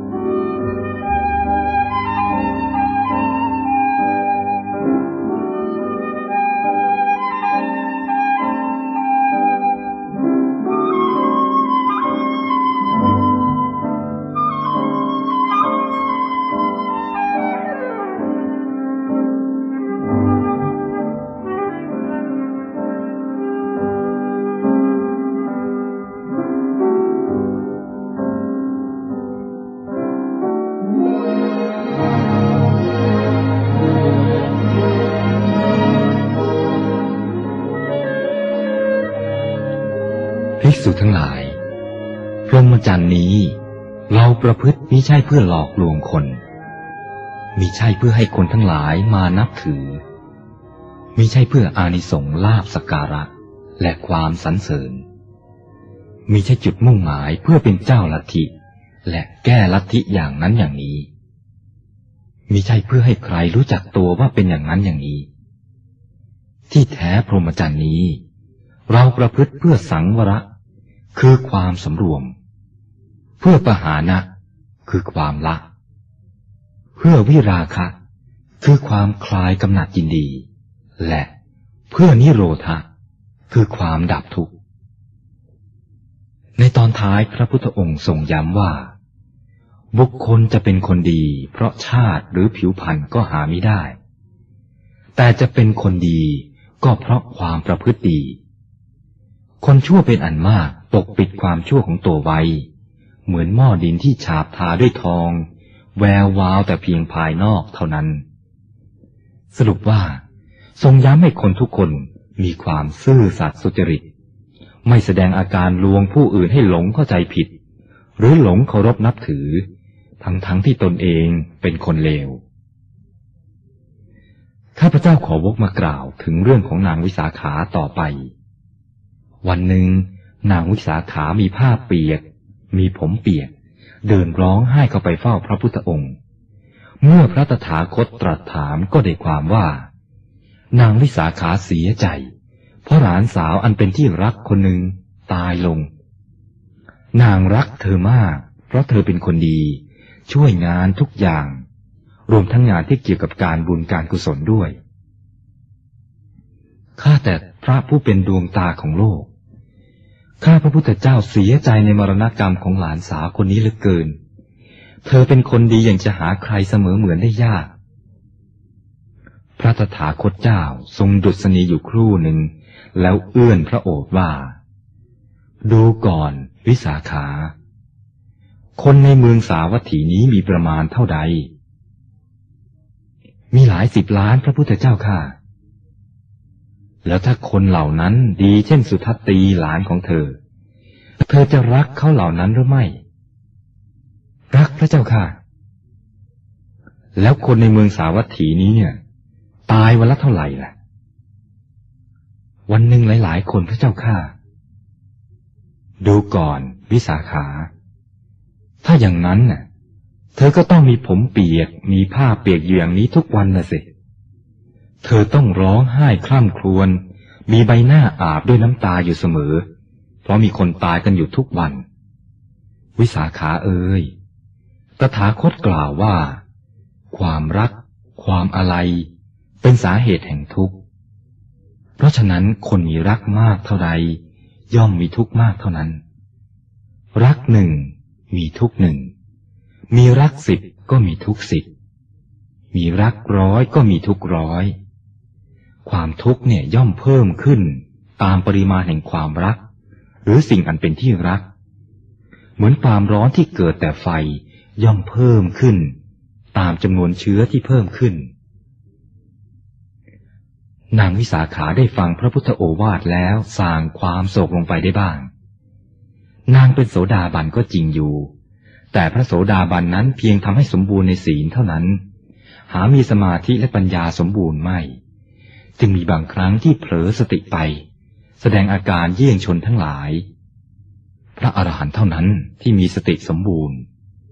ภิกษุทั้งหลายพรหมจรรย์นี้เราประพฤติมิใช่เพื่อหลอกลวงคนมิใช่เพื่อให้คนทั้งหลายมานับถือมิใช่เพื่ออานิสงส์ลาภสักการะและความสรรเสริญมิใช่จุดมุ่งหมายเพื่อเป็นเจ้าลัทธิและแก้ลัทธิอย่างนั้นอย่างนี้มิใช่เพื่อให้ใครรู้จักตัวว่าเป็นอย่างนั้นอย่างนี้ที่แท้พรหมจรรย์นี้เราประพฤติเพื่อสังวรคือความสำรวมเพื่อปหานะคือความละเพื่อวิราคะคือความคลายกำหนัดยินดีและเพื่อนิโรธะคือความดับทุกข์ในตอนท้ายพระพุทธองค์ทรงย้ำว่าบุคคลจะเป็นคนดีเพราะชาติหรือผิวพรรณก็หาไม่ได้แต่จะเป็นคนดีก็เพราะความประพฤติดีคนชั่วเป็นอันมากปกปิดความชั่วของตัวไว้เหมือนหม้อดินที่ฉาบทาด้วยทองแวววาวแต่เพียงภายนอกเท่านั้นสรุปว่าทรงย้ำให้คนทุกคนมีความซื่อสัตย์สุจริตไม่แสดงอาการลวงผู้อื่นให้หลงเข้าใจผิดหรือหลงเคารพนับถือทั้งที่ตนเองเป็นคนเลวข้าพเจ้าขอวกมากล่าวถึงเรื่องของนางวิสาขาต่อไปวันหนึ่งนางวิสาขามีผ้าเปียกมีผมเปียกเดินร้องไห้เข้าไปเฝ้าพระพุทธองค์เมื่อพระตถาคตตรัสถามก็ได้ความว่านางวิสาขาเสียใจเพราะหลานสาวอันเป็นที่รักคนหนึ่งตายลงนางรักเธอมากเพราะเธอเป็นคนดีช่วยงานทุกอย่างรวมทั้งงานที่เกี่ยวกับการบุญการกุศลด้วยข้าแต่พระผู้เป็นดวงตาของโลกข้าพระพุทธเจ้าเสียใจในมรณกรรมของหลานสาวคนนี้เหลือเกินเธอเป็นคนดีอย่างจะหาใครเสมอเหมือนได้ยากพระตถาคตเจ้าทรงดุษณีอยู่ครู่หนึ่งแล้วเอื้อนพระโอษฐ์ว่าดูก่อนวิสาขาคนในเมืองสาวัตถีนี้มีประมาณเท่าใดมีหลายสิบล้านพระพุทธเจ้าค่ะแล้วถ้าคนเหล่านั้นดีเช่นสุทัตตีหลานของเธอจะรักเขาเหล่านั้นหรือไม่รักพระเจ้าค่ะแล้วคนในเมืองสาวัตถีนี้เนี่ยตายวันละเท่าไหร่ล่ะวันหนึ่งหลายๆคนพระเจ้าค่ะดูก่อนวิสาขาถ้าอย่างนั้นน่ะเธอก็ต้องมีผมเปียกมีผ้าเปียกอยู่อย่างนี้ทุกวันน่ะสิเธอต้องร้องไห้คร่ำครวญมีใบหน้าอาบด้วยน้ำตาอยู่เสมอเพราะมีคนตายกันอยู่ทุกวันวิสาขาเอ๋ยตถาคตกล่าวว่าความรักความอาลัยเป็นสาเหตุแห่งทุกข์เพราะฉะนั้นคนมีรักมากเท่าใดย่อมมีทุกข์มากเท่านั้นรักหนึ่งมีทุกข์หนึ่งมีรักสิบก็มีทุกข์สิบมีรักร้อยก็มีทุกข์ร้อยความทุกข์เนี่ยย่อมเพิ่มขึ้นตามปริมาณแห่งความรักหรือสิ่งอันเป็นที่รักเหมือนความร้อนที่เกิดแต่ไฟย่อมเพิ่มขึ้นตามจำนวนเชื้อที่เพิ่มขึ้นนางวิสาขาได้ฟังพระพุทธโอวาทแล้วส่างความโศกลงไปได้บ้างนางเป็นโสดาบันก็จริงอยู่แต่พระโสดาบันนั้นเพียงทำให้สมบูรณ์ในศีลเท่านั้นหามีสมาธิและปัญญาสมบูรณ์ไม่จึงมีบางครั้งที่เผลอสติไปแสดงอาการเยี่ยงชนทั้งหลายพระอรหันต์เท่านั้นที่มีสติสมบูรณ์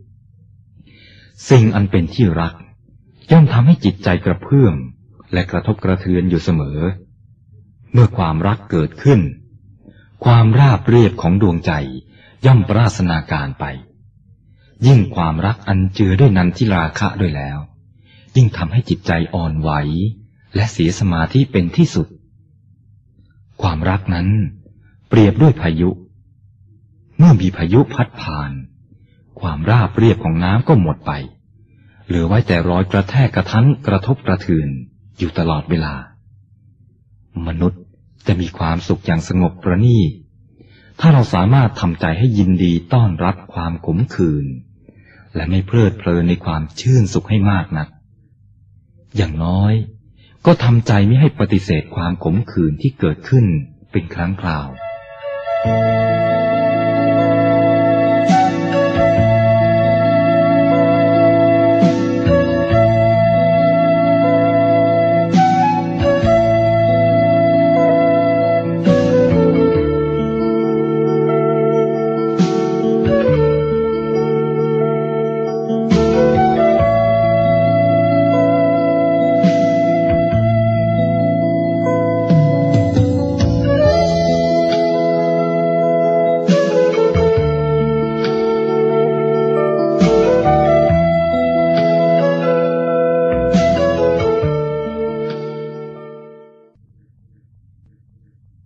สิ่งอันเป็นที่รักย่อมทำให้จิตใจกระเพื่อมและกระทบกระเทือนอยู่เสมอเมื่อความรักเกิดขึ้นความราบเรียบของดวงใจย่อมปราศนาการไปยิ่งความรักอันเจือด้วยนันทิราคะด้วยแล้วยิ่งทำให้จิตใจอ่อนไหวและเสียสมาธิเป็นที่สุดความรักนั้นเปรียบด้วยพายุเมื่อมีพายุพัดผ่านความราบเรียบของน้ำก็หมดไปเหลือไว้แต่รอยกระแทกกระทันกระทบกระเทือนอยู่ตลอดเวลามนุษย์จะมีความสุขอย่างสงบประณีตถ้าเราสามารถทำใจให้ยินดีต้อนรับความขมขื่นและไม่เพลิดเพลินในความชื่นสุขให้มากนักอย่างน้อยก็ทำใจไม่ให้ปฏิเสธความขมขื่นที่เกิดขึ้นเป็นครั้งคราว